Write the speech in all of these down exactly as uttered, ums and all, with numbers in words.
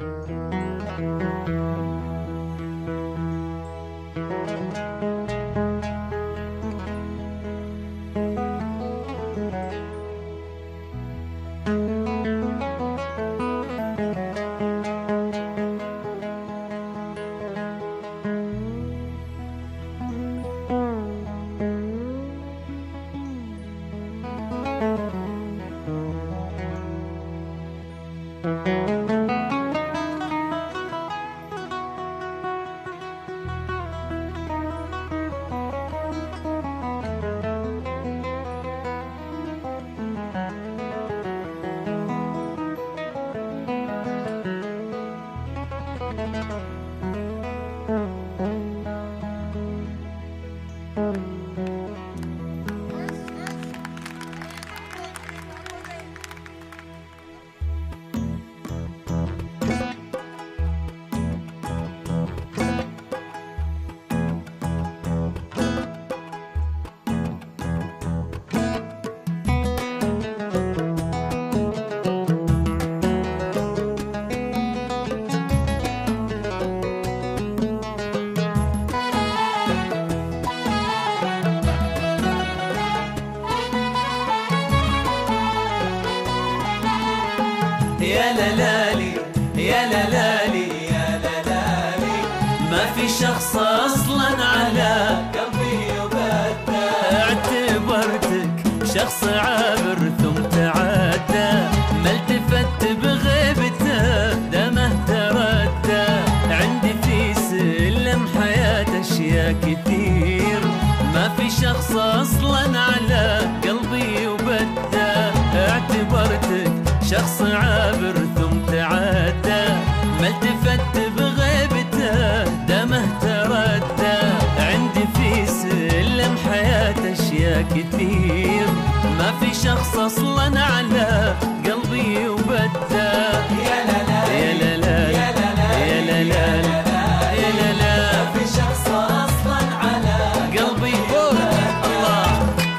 يا لالي يا لالي يا لالي، ما في شخص اصلا على قلبي يبدى. اعتبرتك شخص عابر ثم تعدى، ما التفت بغيبته دمه تردى. عندي في سلم حياة اشياء كثير، ما في شخص اصلا على قلبي يبدى. اعتبرتك شخص عابر ثم تعدى، ما التفت بغيبته دمه تردى. عندي في سلم حياة اشياء كثير، ما في شخص اصلا على قلبي يبدى. يا لالي يا لالي يا لالي يا لالي يا لالي، ما في شخص اصلا على قلبي يبدى. الله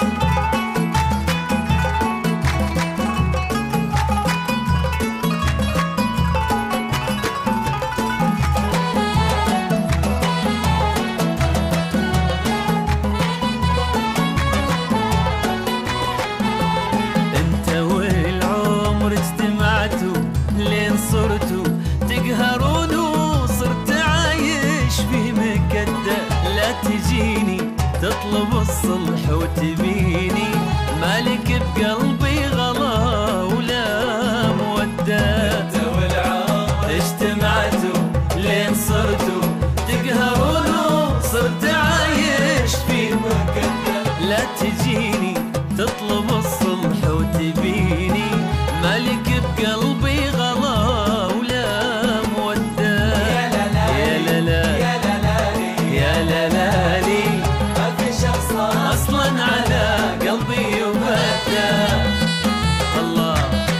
لين صرتوا تقهرون وصرت عايش في مكدة. لا تجيني تطلب الصلح وتبيني، مالك بقلبي غلا ولا مودة. انت والعمر اجتمعتوا لين صرتوا تقهرون وصرت عايش في مكدة. لا تجيني تطلب الصلح وتبيني، مالك بقلبي غلا ولا مودة. يا لالي يا لالي يا لالي، ما في شخص اصلا على قلبي يبدى. الله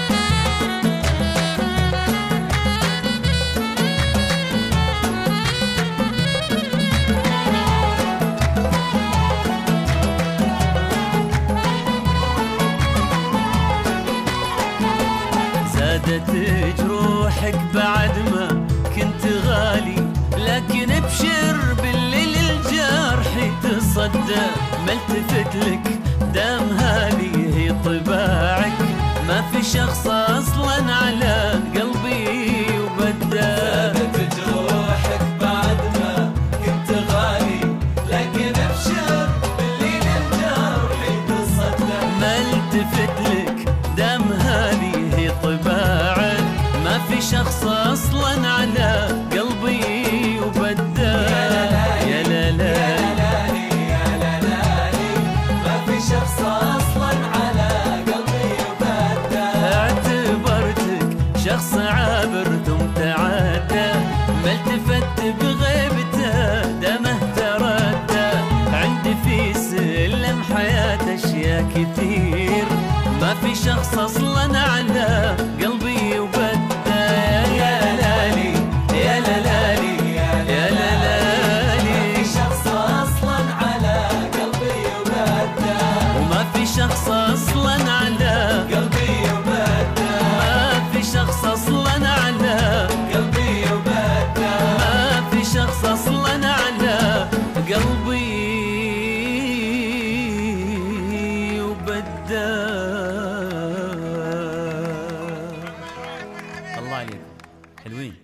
زادت جروحك بعد ما كنت غالي، لكن ابشر بالليل الجرح تصدى. ما التفت لك دام هذه هي طباعك، ما في شخص اصلا على قلبي يبدى. زادت جروحك بعد ما كنت غالي، لكن ابشر بالليل الجرح تصدى. ما التفت لك دام هذه هي طباعك، ما في شخص اصلا على قلبي يبدى. يا لالي يا لالي، ما في شخص اصلا على قلبي يبدى. اعتبرتك شخص عابر ثم تعدى، ما التفت بغيبته دمه تردى. عندي في سلم حياة اشياء كثير، ما في شخص اصلا على قلبي يبدى. يا لالي يا لالي يا لالي، ما في شخص اصلا على قلبي يبدى. وما في شخص اصلا على قلبي يبدى. ما في شخص اصلا على قلبي عليكم حلوين.